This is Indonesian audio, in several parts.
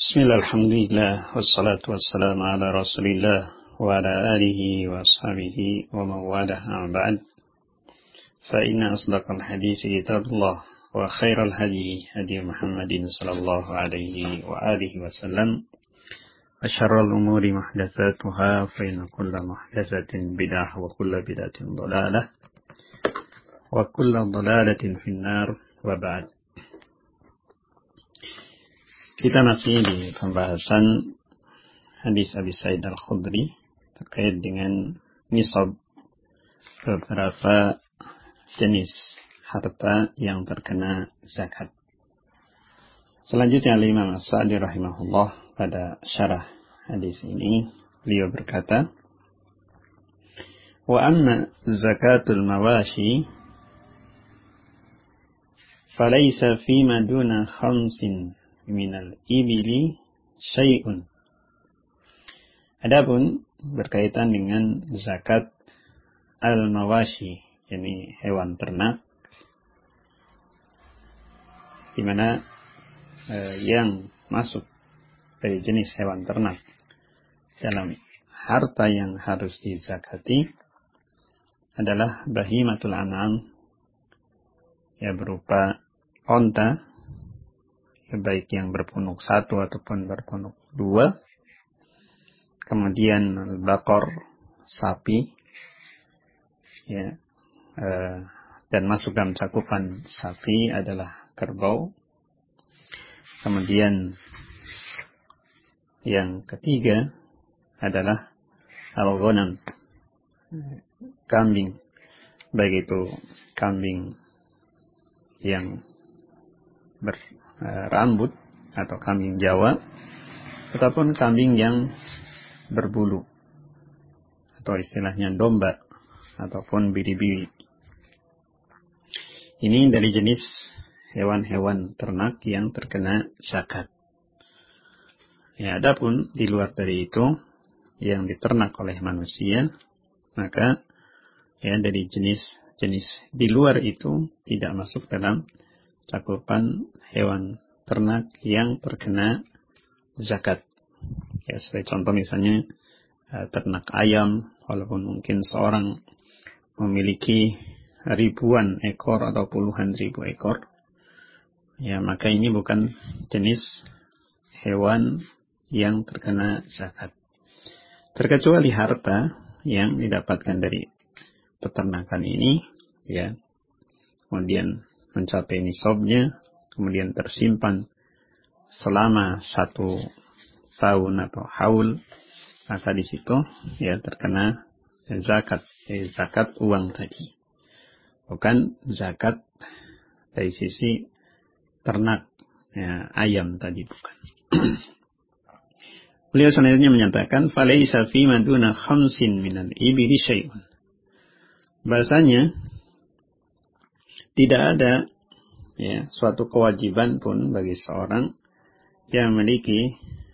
Bismillah, alhamdulillah, wassalatu wassalamu ala rasulillah wa ala alihi wa ashabihi wa mawadah ba'd. Fa inna asdaqal hadithi kitabullah wa khairal hadi hadi Muhammadin sallallahu alaihi wa alihi wa sallam. Wa syarrul umuri muhdatsatuha fa inna kulla muhdatsatin bid'ah wa kulla bid'atin dhalalah wa kulla dhalalatin finnar wa ba'd. Kita masih di pembahasan hadis Abi Sa'id Al-Khudri terkait dengan nisab beberapa jenis harta yang terkena zakat. Selanjutnya Imam As-Sa'di rahimahullah pada syarah hadis ini beliau berkata, wa amma zakatul mawashi falaysa fima duna khamsin minal ibili syai'un. Adapun berkaitan dengan zakat al-mawashi, yakni hewan ternak, di mana yang masuk dari jenis hewan ternak dalam harta yang harus dizakati adalah bahimatul an'am, ya berupa onta, baik yang berpunuk satu ataupun berpunuk dua. Kemudian al-baqar, sapi, ya, dan masuk dalam cakupan sapi adalah kerbau. Kemudian yang ketiga adalah al-ghanam, kambing, baik itu kambing yang berambut atau kambing Jawa ataupun kambing yang berbulu atau istilahnya domba ataupun biri-biri. Ini dari jenis hewan-hewan ternak yang terkena zakat. Ya, adapun di luar dari itu yang diternak oleh manusia, maka ya dari jenis-jenis di luar itu tidak masuk dalam cakupan hewan ternak yang terkena zakat. Ya, sebagai contoh misalnya ternak ayam, walaupun mungkin seorang memiliki ribuan ekor atau puluhan ribu ekor, ya maka ini bukan jenis hewan yang terkena zakat. Terkecuali harta yang didapatkan dari peternakan ini, ya, kemudian mencapai nisabnya, kemudian tersimpan selama 1 tahun atau haul, maka di situ ya terkena zakat, zakat uang tadi, bukan zakat dari sisi ternak, ya, ayam tadi bukan. Beliau selanjutnya menyatakan, falaysa fi maduna khamsin minal ibili syai'un. Bahasanya tidak ada, ya, suatu kewajiban pun bagi seorang yang memiliki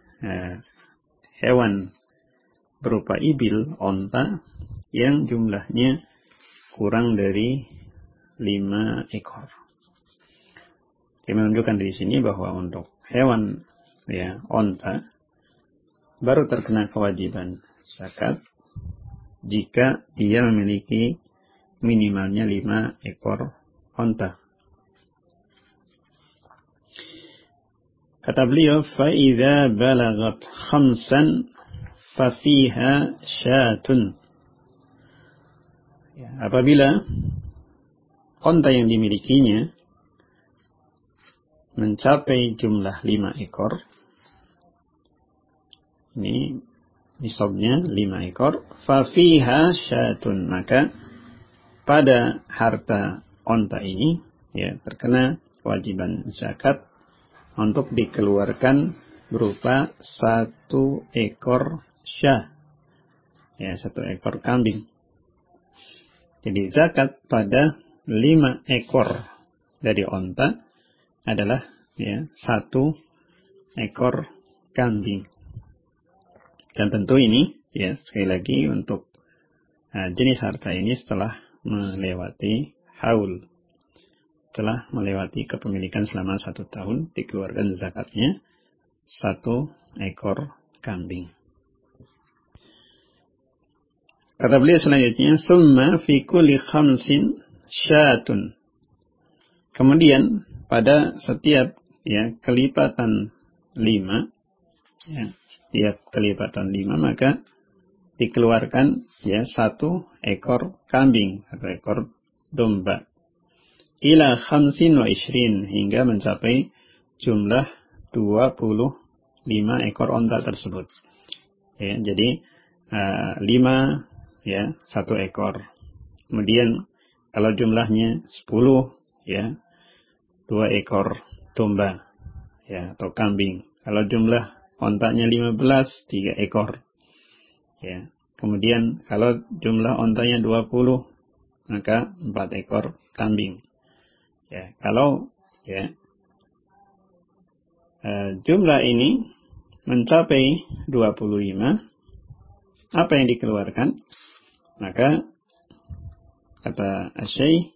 hewan berupa ibil, onta, yang jumlahnya kurang dari 5 ekor. Dia menunjukkan di sini bahwa untuk hewan, ya, onta baru terkena kewajiban zakat jika dia memiliki minimalnya 5 ekor onta. Kata beliau, فَإِذَا بَلَغَتْ خَمْسًا فَفِيهَا شَاتٌ. Ya, apabila onta yang dimilikinya mencapai jumlah 5 ekor, ini nisabnya 5 ekor, فَفِيهَا شَاتٌ, maka pada harta onta ini, ya, terkena kewajiban zakat untuk dikeluarkan berupa 1 ekor syah, ya, 1 ekor kambing. Jadi zakat pada 5 ekor dari onta adalah, ya, 1 ekor kambing. Dan tentu ini, ya, sekali lagi untuk jenis harta ini setelah melewati haul, telah melewati kepemilikan selama 1 tahun, dikeluarkan zakatnya, 1 ekor kambing. Kata beliau selanjutnya, summa fi kulli khamsin syatun. Kemudian pada setiap kelipatan 5, setiap kelipatan 5 maka dikeluarkan 1 ekor kambing, 1 ekor domba. Ila khamsin wa ishrin, hingga mencapai jumlah 25 ekor onta tersebut. Jadi 5 1 ekor. Kemudian kalau jumlahnya 10 2 ekor domba atau kambing. Kalau jumlah ontanya 15 3 ekor. Kemudian kalau jumlah ontanya 20 maka 4 ekor kambing. Kalau jumlah ini mencapai 25, apa yang dikeluarkan? Maka kata Asy-Syaikh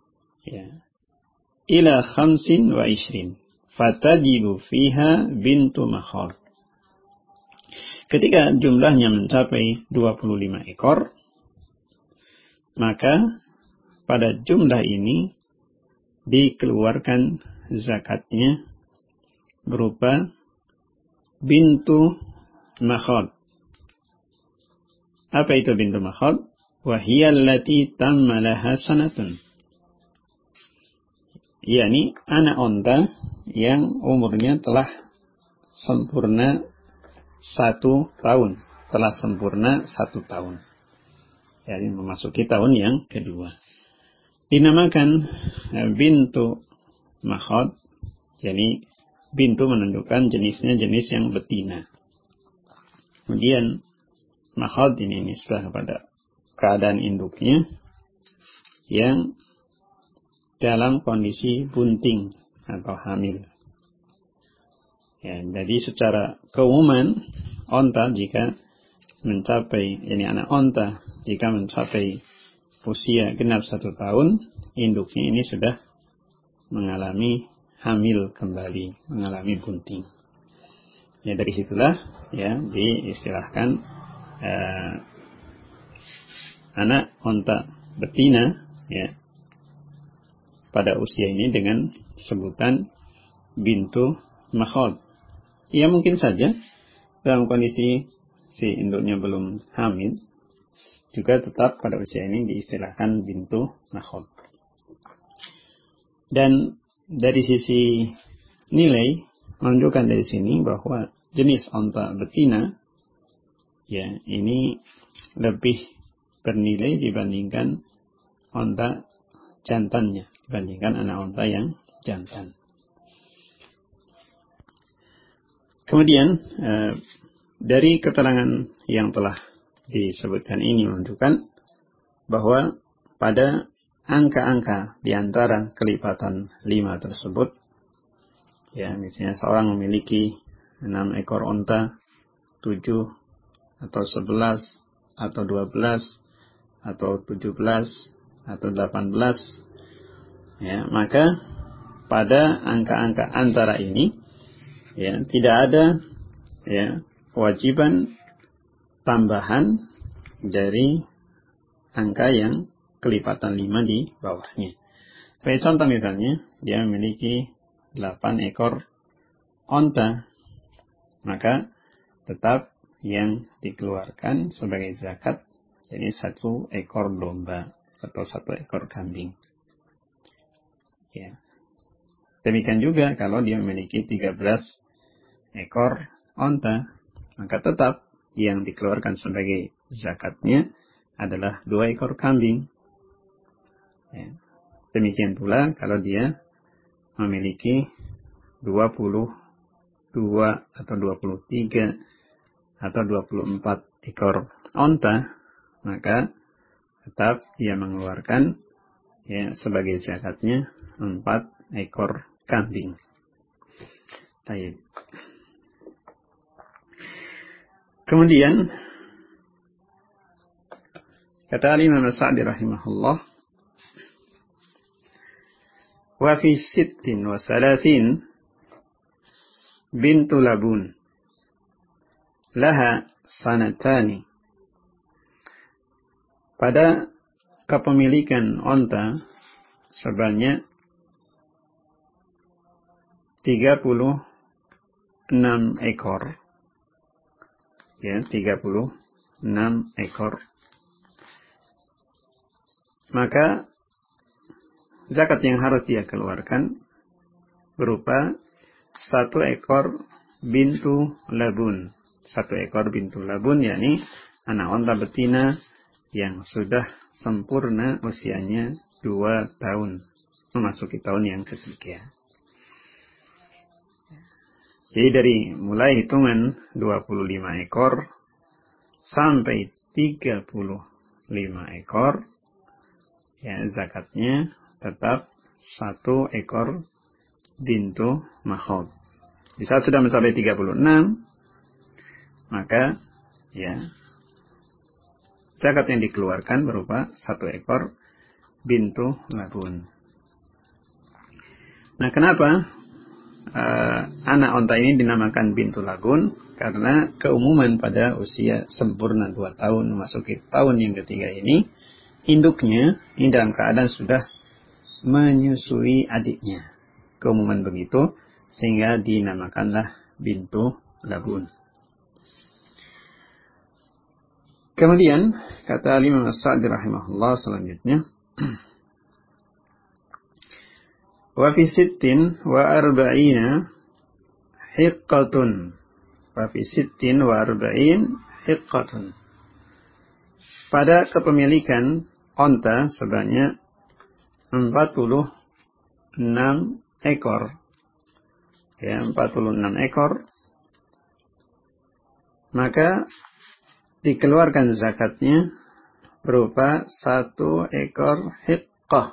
ila khamsin wa ishrin fatajibu fiha bintu makhad. Ketika jumlahnya mencapai 25 ekor, maka pada jumlah ini dikeluarkan zakatnya berupa bintu makhad. Apa itu bintu makhad? Wahiyya allati tamma laha sanatun. yakni anak onta yang umurnya telah sempurna 1 tahun. Telah sempurna 1 tahun. yakni memasuki tahun yang kedua. Dinamakan bintu makhad, yakni bintu menunjukkan jenisnya jenis yang betina. Kemudian makhad ini nisbah kepada keadaan induknya yang dalam kondisi bunting atau hamil. Jadi secara keumuman onta jika mencapai, anak onta jika mencapai usia genap 1 tahun, induknya ini sudah mengalami hamil kembali, mengalami bunting. Dari situlah diistilahkan anak onta betina pada usia ini dengan sebutan bintu makhad. Mungkin saja dalam kondisi si induknya belum hamil, juga tetap pada usia ini diistilahkan bintu makhad. Dan dari sisi nilai menunjukkan dari sini bahwa jenis onta betina ini lebih bernilai dibandingkan onta jantannya, dibandingkan anak onta yang jantan. Kemudian dari keterangan yang telah disebutkan ini menunjukkan bahwa pada angka-angka di antara kelipatan 5 tersebut, misalnya seorang memiliki 6 ekor onta, 7 atau 11 atau 12 atau 17 atau 18, maka pada angka-angka antara ini tidak ada kewajiban tambahan dari angka yang kelipatan 5 di bawahnya. Sebagai contoh misalnya, dia memiliki 8 ekor onta, maka tetap yang dikeluarkan sebagai zakat jadi 1 ekor domba atau 1 ekor kambing. Demikian juga kalau dia memiliki 13 ekor onta, maka tetap yang dikeluarkan sebagai zakatnya adalah 2 ekor kambing. Demikian pula kalau dia memiliki 22 atau 23 atau 24 ekor onta, maka tetap dia mengeluarkan sebagai zakatnya 4 ekor kambing. Baik. Kemudian kata Imam As-Sa'di rahimahullah, wa fi 36 bintu labun laha sanatani. Pada kepemilikan onta sebanyak 36 ekor. Ya, 36 ekor. Maka zakat yang harus dia keluarkan berupa 1 ekor bintu labun. 1 ekor bintu labun, yakni anak onta betina yang sudah sempurna usianya 2 tahun, memasuki tahun yang ketiga. Jadi dari mulai hitungan 25 ekor sampai 35 ekor, ya zakatnya tetap 1 ekor bintu makhod. Di saat sudah mencapai 36, maka ya zakat yang dikeluarkan berupa 1 ekor bintu labun. Nah, kenapa anak onta ini dinamakan bintu labun? Karena keumuman pada usia sempurna 2 tahun memasuki tahun yang ketiga ini, induknya ini dalam keadaan sudah menyusui adiknya. Keumuman begitu sehingga dinamakanlah bintu labun. Kemudian kata Imam As-Sa'di rahimahullah selanjutnya, wa fi 46 hiqqatun. Wa fi 46 hiqqatun. Pada kepemilikan onta sebanyak 46 ekor. Ya, 46 ekor. Maka dikeluarkan zakatnya berupa 1 ekor hiqqah,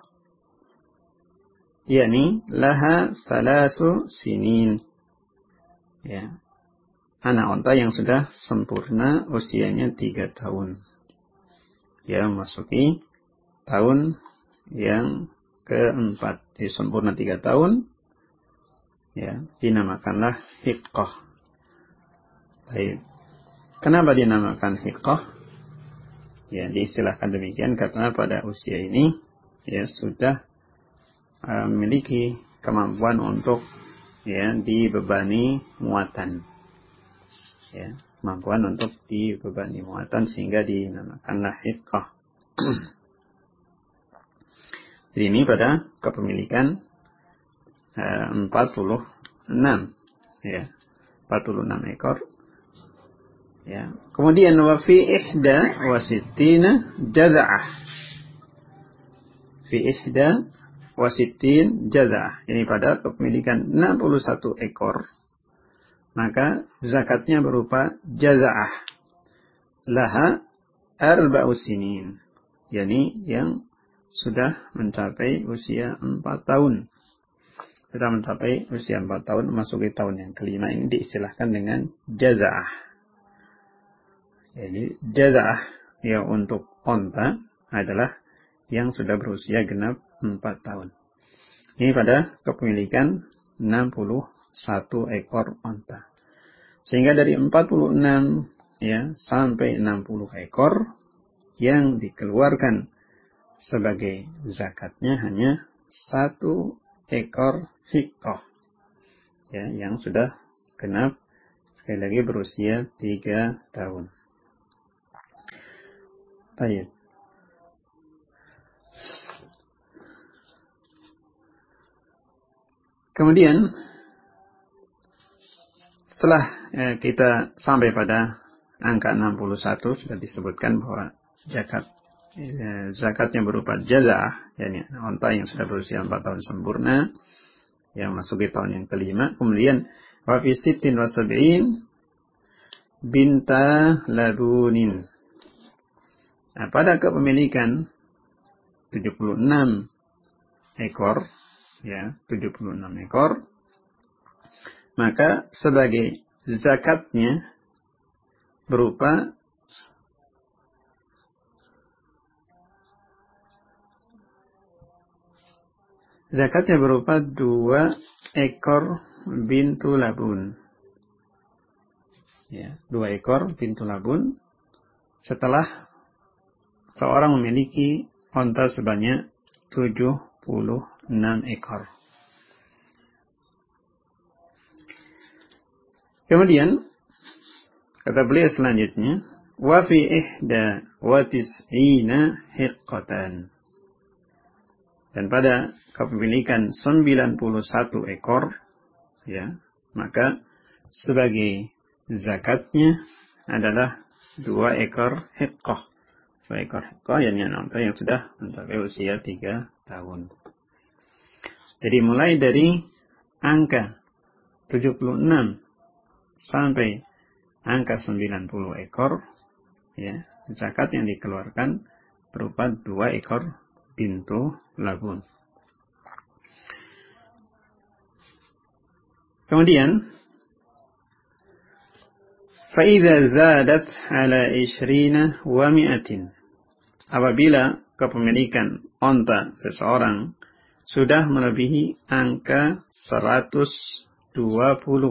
yakni laha 3 sinin. Ya, anak onta yang sudah sempurna usianya 3 tahun. Ya, memasuki tahun yang keempat. Jadi sempurna 3 tahun, ya, dinamakanlah hiqqah. Baik. Kenapa dinamakan hiqqah? Ya, diistilahkan demikian karena pada usia ini ya sudah memiliki kemampuan untuk ya dibebani muatan. Ya, kemampuan untuk dibebani muatan sehingga dinamakanlah hiqqah. Jadi ini pada kepemilikan 46 ya, 46 ekor. Ya. Kemudian wa fi 61 jaz'ah. Fi 61 jaz'ah. Ini pada kepemilikan 61 ekor. Maka zakatnya berupa jaz'ah. Laha 4 sinin. Yani yang sudah mencapai usia 4 tahun. Sudah mencapai usia 4 tahun, memasuki tahun yang kelima, ini diistilahkan dengan jaz'ah. Jadi jaz'ah ya untuk onta adalah yang sudah berusia genap 4 tahun. Ini pada kepemilikan 61 ekor onta. Sehingga dari 46 ya sampai 60 ekor yang dikeluarkan sebagai zakatnya hanya 1 ekor hiqqah. Ya, yang sudah genap sekali lagi berusia 3 tahun. Baik. Kemudian setelah kita sampai pada angka 61 sudah disebutkan bahwa zakatnya berupa jaz'ah, yakni onta yang sudah berusia 4 tahun sempurna yang masuk di tahun yang kelima. Kemudian wa fi 76 binta labunin. Nah, pada kepemilikan 76 ekor, ya, 76 ekor, maka sebagai zakatnya berupa zakatnya berupa 2 ekor bintu labun. ya, 2 ekor bintu labun setelah seorang memiliki onta sebanyak 76 ekor. Kemudian kata beliau selanjutnya, wa fi ihda wa tis'ina hiqqatan. Dan pada kepemilikan 91 ekor, ya, maka sebagai zakatnya adalah 2 ekor hiqqah. 2 ekor hiqqah yakni onta yang sudah mencapai usia 3 tahun. Jadi mulai dari angka 76 sampai angka 90 ekor, ya, zakat yang dikeluarkan berupa 2 ekor bintu labun. Kemudian فَإِذَا زَادَتْ عَلَى 20 وَمِئَةٍ. Apabila kepemilikan onta seseorang sudah melebihi angka 120,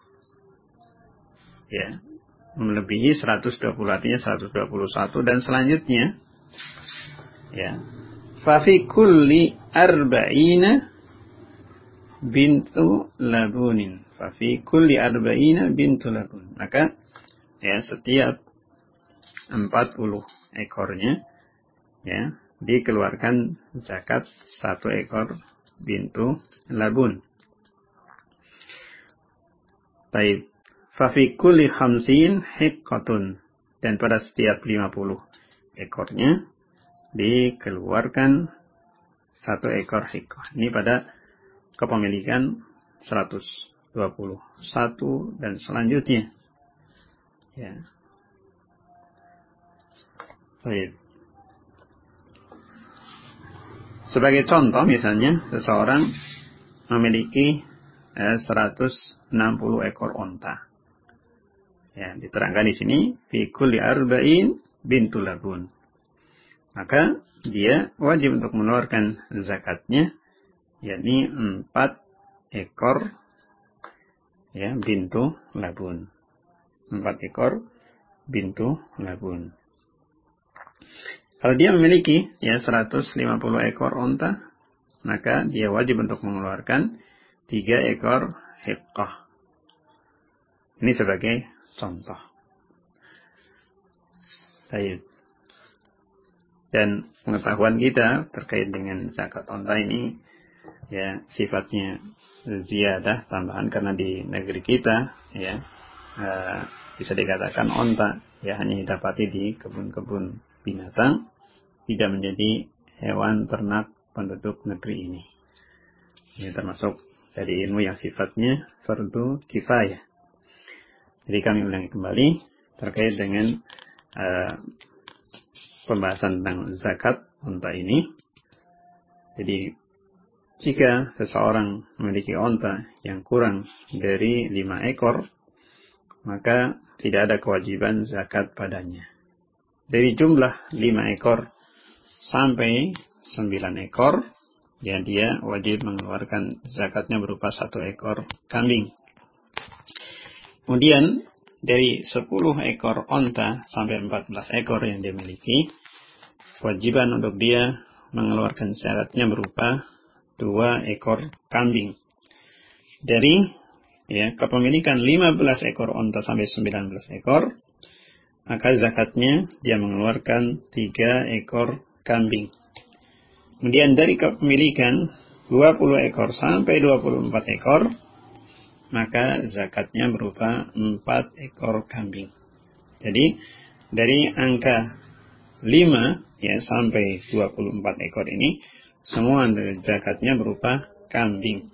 ya, melebihi 120 artinya 121 dan selanjutnya, ya, فَفِي كُلِّ 40 bintu labunin. فَفِي كُلِّ 40 bintu labun. Maka, ya, setiap 40 ekornya, ya, dikeluarkan zakat 1 ekor bintu labun. Baik, fafi kulli 50 hiqqatun. Dan pada setiap 50 ekornya dikeluarkan 1 ekor hiqqah. Ini pada kepemilikan 121 dan selanjutnya. Ya. Baik. Sebagai contoh misalnya seseorang memiliki 160 ekor onta. Ya, diterangkan di sini fi kulli 40 bintu labun. Maka dia wajib untuk mengeluarkan zakatnya, yakni 4 ekor, ya, bintu labun. 4 ekor bintu labun. Kalau dia memiliki, ya, 150 ekor onta, maka dia wajib untuk mengeluarkan 3 ekor hiqqah. Ini sebagai contoh. Baik. Dan pengetahuan kita terkait dengan zakat onta ini, ya, sifatnya ziyadah, tambahan, karena di negeri kita, ya, bisa dikatakan onta, ya, hanya didapati di kebun-kebun binatang, tidak menjadi hewan ternak penduduk negeri ini. Ini termasuk dari ilmu yang sifatnya fardu kifayah. Jadi kami ulangi kembali terkait dengan pembahasan tentang zakat onta ini. Jadi jika seseorang memiliki onta yang kurang dari 5 ekor, maka tidak ada kewajiban zakat padanya. Dari jumlah 5 ekor sampai 9 ekor, ya, dia wajib mengeluarkan zakatnya berupa 1 ekor kambing. Kemudian dari 10 ekor onta sampai 14 ekor yang dia miliki, kewajiban untuk dia mengeluarkan zakatnya berupa 2 ekor kambing. Dari, ya, kepemilikan 15 ekor onta sampai 19 ekor, maka zakatnya dia mengeluarkan 3 ekor kambing. Kemudian dari kepemilikan 20 ekor sampai 24 ekor, maka zakatnya berupa 4 ekor kambing. Jadi dari angka 5, ya, sampai 24 ekor ini semua zakatnya berupa kambing.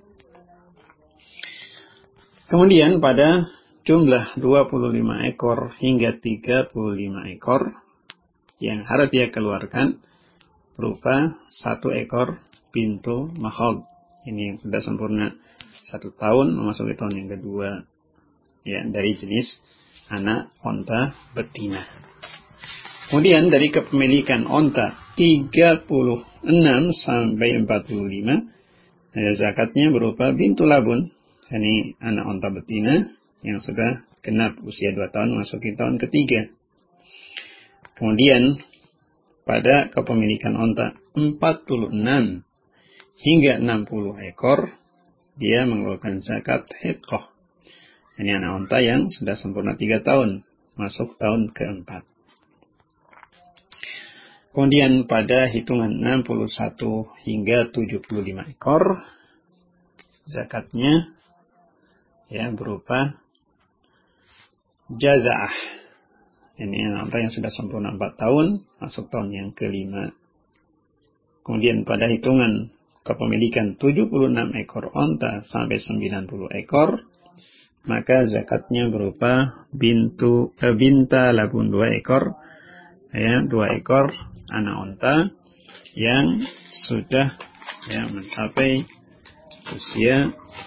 Kemudian pada jumlah 25 ekor hingga 35 ekor yang harus dia keluarkan berupa 1 ekor bintu makhad. Ini yang sudah sempurna 1 tahun memasuki tahun yang kedua, ya, dari jenis anak onta betina. Kemudian dari kepemilikan onta 36 sampai 45, zakatnya berupa bintu labun, ini anak onta betina yang sudah genap usia 2 tahun memasuki tahun ketiga. Kemudian pada kepemilikan onta 46 hingga 60 ekor, dia mengeluarkan zakat hiqqah. Ini anak onta yang sudah sempurna 3 tahun, masuk tahun keempat. Kemudian pada hitungan 61 hingga 75 ekor, zakatnya ya berupa jaza'ah. Ini anak onta yang sudah sempurna 4 tahun, masuk tahun yang kelima. Kemudian pada hitungan kepemilikan 76 ekor onta sampai 90 ekor, maka zakatnya berupa binta labun 2 ekor, ya 2 ekor anak onta yang sudah ya mencapai usia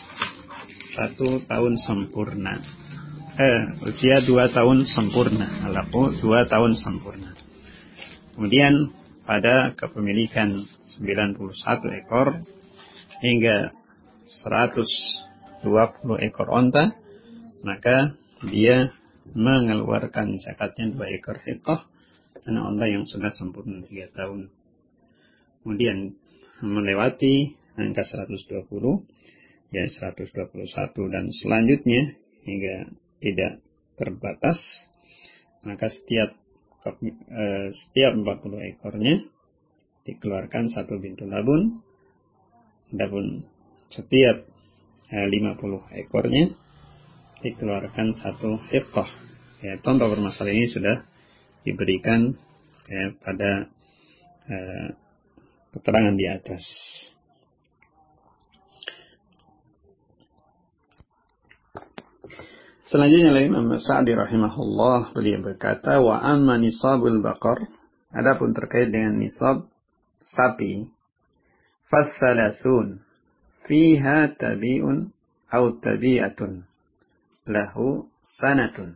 1 tahun sempurna. Usia 2 tahun sempurna, 2 tahun sempurna. Kemudian pada kepemilikan 91 ekor hingga 120 ekor onta, maka dia mengeluarkan zakatnya 2 ekor hiqqah, anak onta yang sudah sempurna 3 tahun. Kemudian melewati angka 120, ya 121 dan selanjutnya hingga tidak terbatas, maka setiap 40 ekornya dikeluarkan 1 bintu labun. Adapun setiap 50 ekornya dikeluarkan 1 hiqqah. Ya, contoh permasalahan ini sudah diberikan ya, pada keterangan di atas. Selanjutnya oleh Imam Sa'di rahimahullah, beliau berkata, wa amma nisabul baqar, adapun terkait dengan nisab sapi, fathalathun fiha tabi'un au tabi'atun lahu sanatun.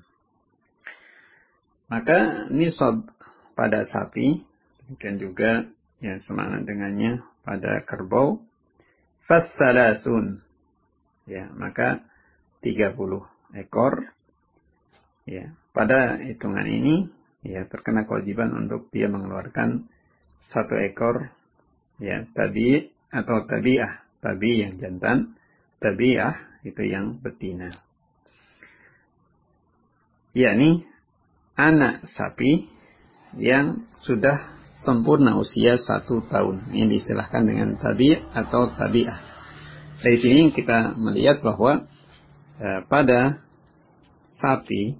Maka nisab pada sapi, dan juga yang semakna dengannya pada kerbau, fathalathun, ya maka 30 ekor. Ya, pada hitungan ini ya terkena kewajiban untuk dia mengeluarkan 1 ekor ya tabi atau tabi'ah. Tabi yang jantan, tabi'ah itu yang betina. Yakni anak sapi yang sudah sempurna usia 1 tahun. Ini diistilahkan dengan tabi' atau tabi'ah. Dari sini kita melihat bahwa pada sapi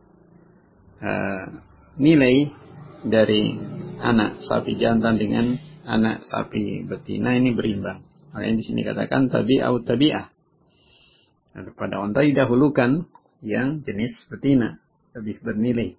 nilai dari anak sapi jantan dengan anak sapi betina ini berimbang. Makanya di sini katakan tabi' atau tabi'ah. Pada onta didahulukan yang jenis betina, lebih bernilai.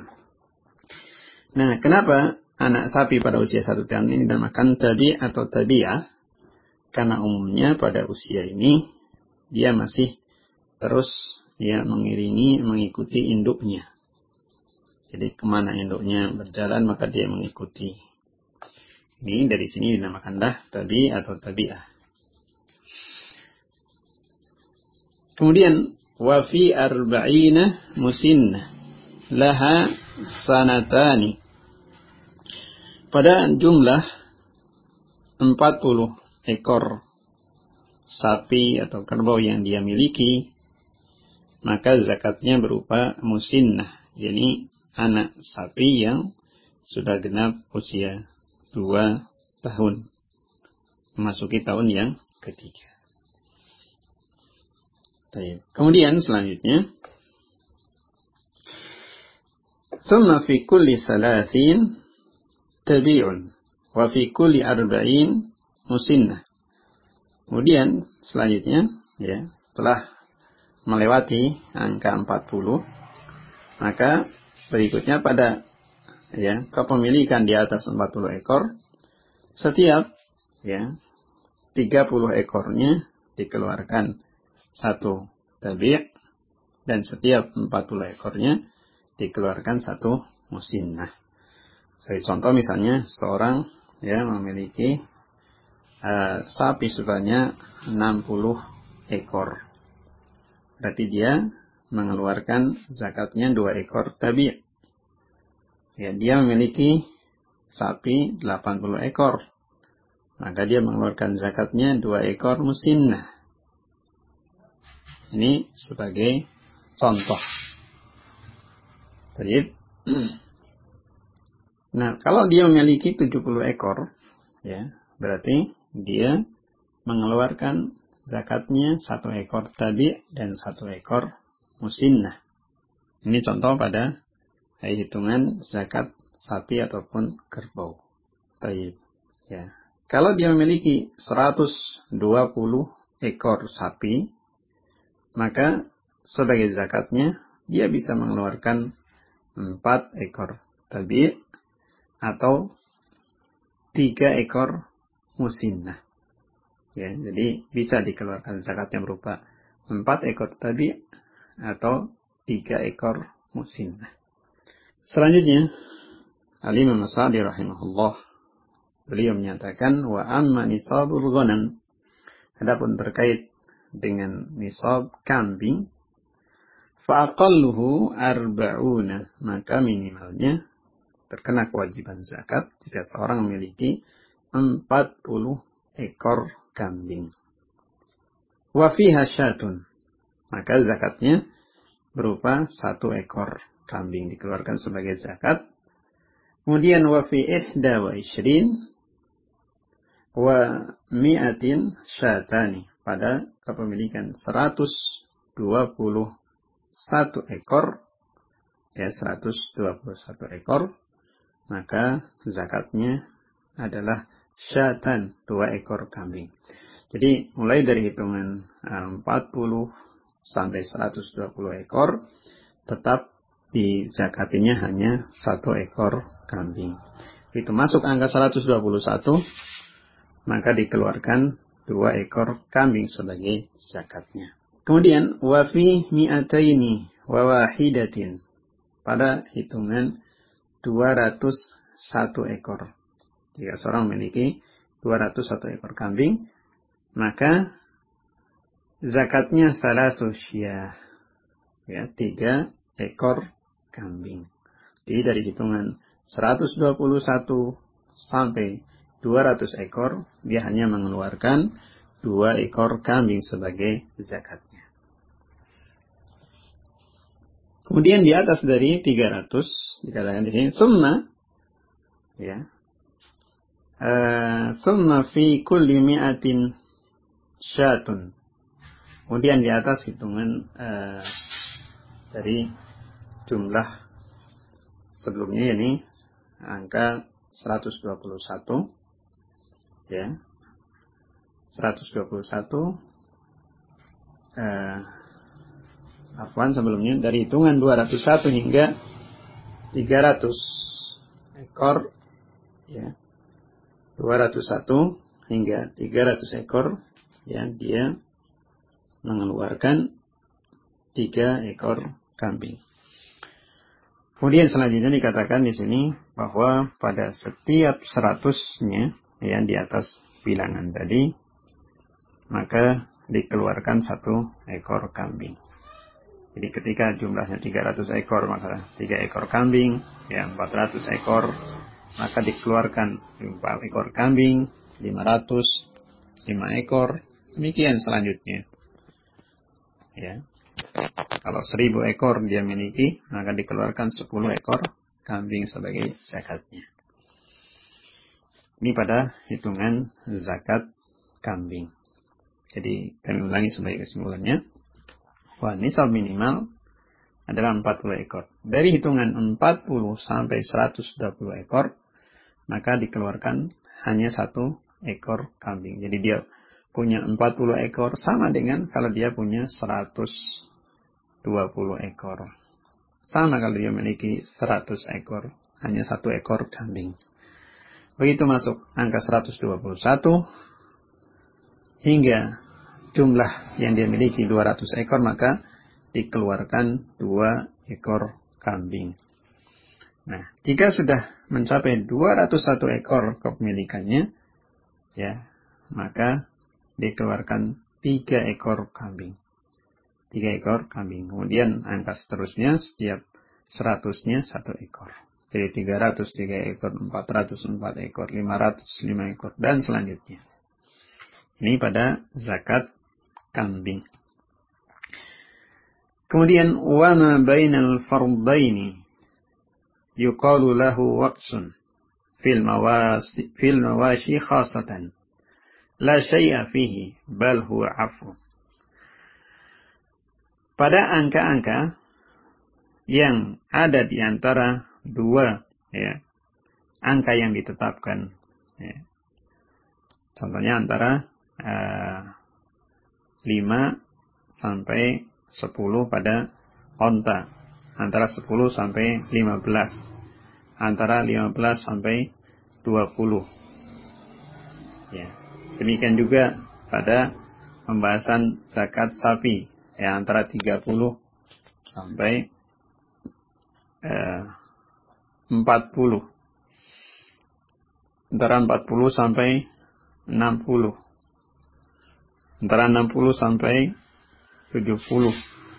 Nah, kenapa anak sapi pada usia 1 tahun ini dinamakan tabi' atau tabi'ah? Karena umumnya pada usia ini dia masih terus ya mengikuti induknya. Jadi kemana induknya berjalan maka dia mengikuti. Ini dari sini dinamakanlah tabi' atau tabi'ah. Kemudian wa fi arba'ina musinnah laha sanatani. Pada jumlah 40 ekor sapi atau kerbau yang dia miliki, maka zakatnya berupa musinnah, yakni anak sapi yang sudah genap usia 2 tahun, memasuki tahun yang ketiga. Kemudian selanjutnya, summa fi kulli salasin tabi'un wa fi kulli arba'in musinnah. Kemudian selanjutnya, ya, setelah melewati angka 40, maka berikutnya pada ya kepemilikan di atas 40 ekor, setiap ya 30 ekornya dikeluarkan 1 tabi', dan setiap 40 ekornya dikeluarkan 1 musinnah. Sebagai contoh misalnya seorang ya memiliki sapi sebanyak 60 ekor. Berarti dia mengeluarkan zakatnya 2 ekor tabi'. Ya, dia memiliki sapi 80 ekor. Maka dia mengeluarkan zakatnya 2 ekor musinnah. Ini sebagai contoh. Baik. Nah, kalau dia memiliki 70 ekor, ya, berarti dia mengeluarkan zakatnya 1 ekor tabi' dan 1 ekor musinnah. Ini contoh pada hitungan zakat sapi ataupun kerbau. Baik. Ya. Kalau dia memiliki 120 ekor sapi, maka sebagai zakatnya dia bisa mengeluarkan 4 ekor tabi' atau 3 ekor musinnah. Ya, jadi bisa dikeluarkan zakatnya berupa 4 ekor tabi' atau 3 ekor musinnah. Selanjutnya, Al-Imam As-Sa'di rahimahullah, beliau menyatakan wa amma nisabul ghanam, adapun terkait dengan nisab kambing, fa aqalluhu arba'una, maka minimalnya terkena kewajiban zakat jika seorang memiliki 40 ekor kambing. Wa fiha syatun, maka zakatnya berupa 1 ekor kambing dikeluarkan sebagai zakat. Kemudian wa fi 21 wa mi'atin syatani, pada kepemilikan 121 ekor, ya 121 ekor, maka zakatnya adalah syatan, 2 ekor kambing. Jadi mulai dari hitungan 40 sampai 120 ekor, tetap dizakatinya hanya 1 ekor kambing. Itu masuk angka 121, maka dikeluarkan 2 ekor kambing sebagai zakatnya. Kemudian wa fi mi'ataini wa wahidatin, pada hitungan 201 ekor. Jika seorang memiliki 201 ekor kambing, maka zakatnya salasu syah, ya 3 ekor kambing. Jadi dari hitungan 121 sampai 200 ekor, dia hanya mengeluarkan 2 ekor kambing sebagai zakatnya. Kemudian di atas dari 300, dikatakan di sini, summa fi kulli mi'atin syatun. Kemudian di atas hitungan dari jumlah sebelumnya, ini angka 121, ya 121 sebelumnya dari hitungan 201 hingga 300 ekor, ya 201 hingga 300 ekor, ya dia mengeluarkan 3 ekor kambing. Kemudian selanjutnya dikatakan di sini bahwa pada setiap 100-nya, ya di atas bilangan tadi, maka dikeluarkan 1 ekor kambing. Jadi ketika jumlahnya 300 ekor, maka 3 ekor kambing, ya 400 ekor, maka dikeluarkan 4 ekor kambing, 500, 5 ekor, demikian selanjutnya. Ya. Kalau 1000 ekor dia miliki, maka dikeluarkan 10 ekor kambing sebagai zakatnya. Ini pada hitungan zakat kambing. Jadi kami ulangi sebagai kesimpulannya. Wah, nisab minimal adalah 40 ekor. Dari hitungan 40 sampai 120 ekor, maka dikeluarkan hanya 1 ekor kambing. Jadi dia punya 40 ekor sama dengan kalau dia punya 120 ekor. Sama kalau dia memiliki 100 ekor, hanya 1 ekor kambing. Begitu masuk angka 121 hingga jumlah yang dia miliki 200 ekor, maka dikeluarkan 2 ekor kambing. Nah, jika sudah mencapai 201 ekor kepemilikannya, ya, maka dikeluarkan 3 ekor kambing. 3 ekor kambing. Kemudian angka seterusnya setiap 100-nya 1 ekor. Jadi 300 3 ekor, 400 4 ekor, 500 5 ekor, dan selanjutnya. Ini pada zakat kambing. Kemudian wa ma bainal fardaini yuqalu lahu waqsun fil mawashi khasatan la syai'a fihi bal huwa afu. Pada angka-angka yang ada di antara dua angka yang ditetapkan, contohnya antara 5 sampai 10 pada onta, antara 10 sampai 15, antara 15 sampai 20. Demikian juga pada pembahasan zakat sapi, antara 30 sampai 40. Antara 40 sampai 60. Antara 60 sampai 70.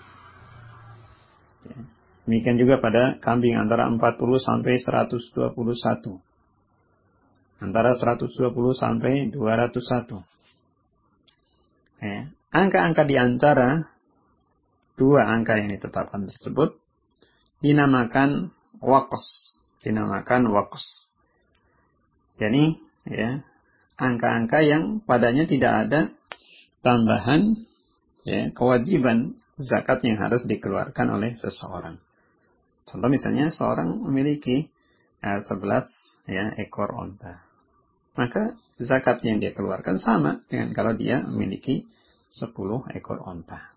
Demikian juga pada kambing antara 40 sampai 121. Antara 120 sampai 201. Angka-angka di antara dua angka yang ditetapkan tersebut dinamakan waqs. Jadi angka-angka yang padanya tidak ada tambahan kewajiban zakat yang harus dikeluarkan oleh seseorang. Contoh misalnya seorang memiliki 11 ekor onta. Maka zakat yang dia keluarkan sama dengan kalau dia memiliki 10 ekor onta.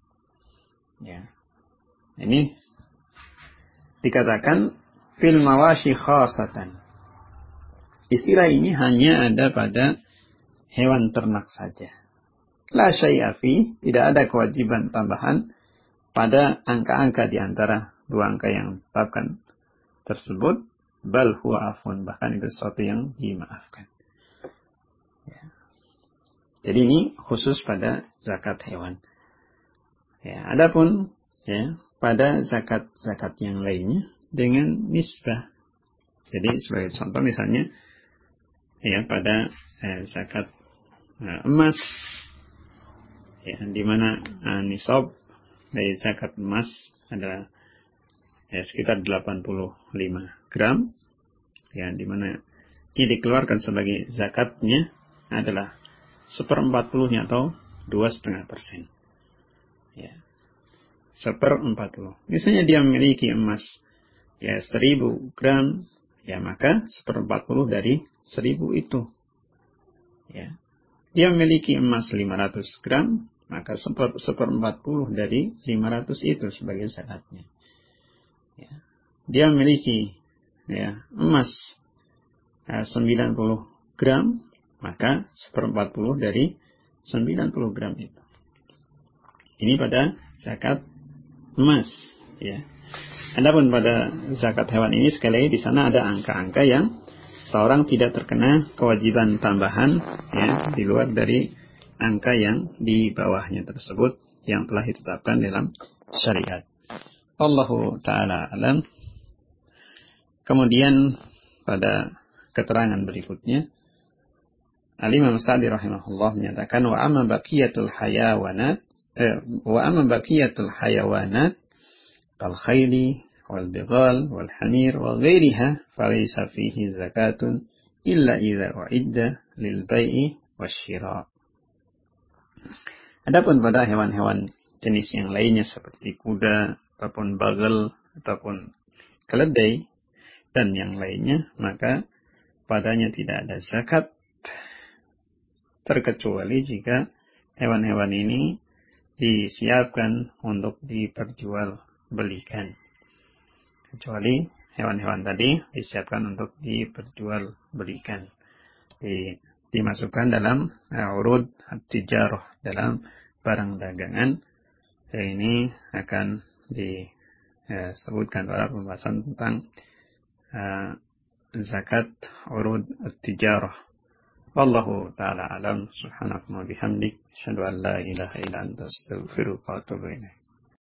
Ini dikatakan fil mawashi khasatan. Istilah ini hanya ada pada hewan ternak saja. La syai'a fi, tidak ada kewajiban tambahan pada angka-angka di antara dua angka yang ditetapkan tersebut, bal huwa afun, bahkan itu sesuatu yang dimaafkan. Jadi ini khusus pada zakat hewan. Adapun pada zakat yang lainnya dengan nisbah. Jadi sebagai contoh misalnya pada zakat emas, di mana nisab dari zakat emas adalah sekitar 85 gram, di mana ini dikeluarkan sebagai zakatnya adalah 1/40 atau 2,5%. 1/40. Misalnya dia memiliki emas 1000 gram, maka 1/40 dari 1000 itu. Dia memiliki emas 500 gram, maka 1/40 dari 500 itu sebagai zakatnya. Dia memiliki emas 90 gram, maka 1/40 dari 90 gram itu. Ini pada zakat emas. Adapun pada zakat hewan ini sekali lagi di sana ada angka-angka yang seorang tidak terkena kewajiban tambahan di luar dari angka yang di bawahnya tersebut yang telah ditetapkan dalam syariat. Allahu ta'ala alam. Kemudian pada keterangan berikutnya Al-Imam Sa'di rahimahullah menyatakan wa amma baqiyatul hayawanat kal khayli wal bighal wal hamir wa ghairiha falaysa fihi zakatun illa idza uidda lil bai'i wasyira. Adapun pada hewan-hewan jenis yang lainnya seperti kuda ataupun bagal ataupun keledai dan yang lainnya, maka padanya tidak ada zakat terkecuali jika hewan-hewan ini disiapkan untuk diperjualbelikan. Kecuali hewan-hewan tadi disiapkan untuk diperjualbelikan. Dimasukkan dalam urud at-tijarah, dalam barang dagangan. Ini akan disebutkan pada pembahasan tentang zakat urud at-tijarah. Wallahu ta'ala alam. Subhanakum wa bihamdik. Asyhadu an la ilaha illa anta astaghfiruka wa atubu ilaik.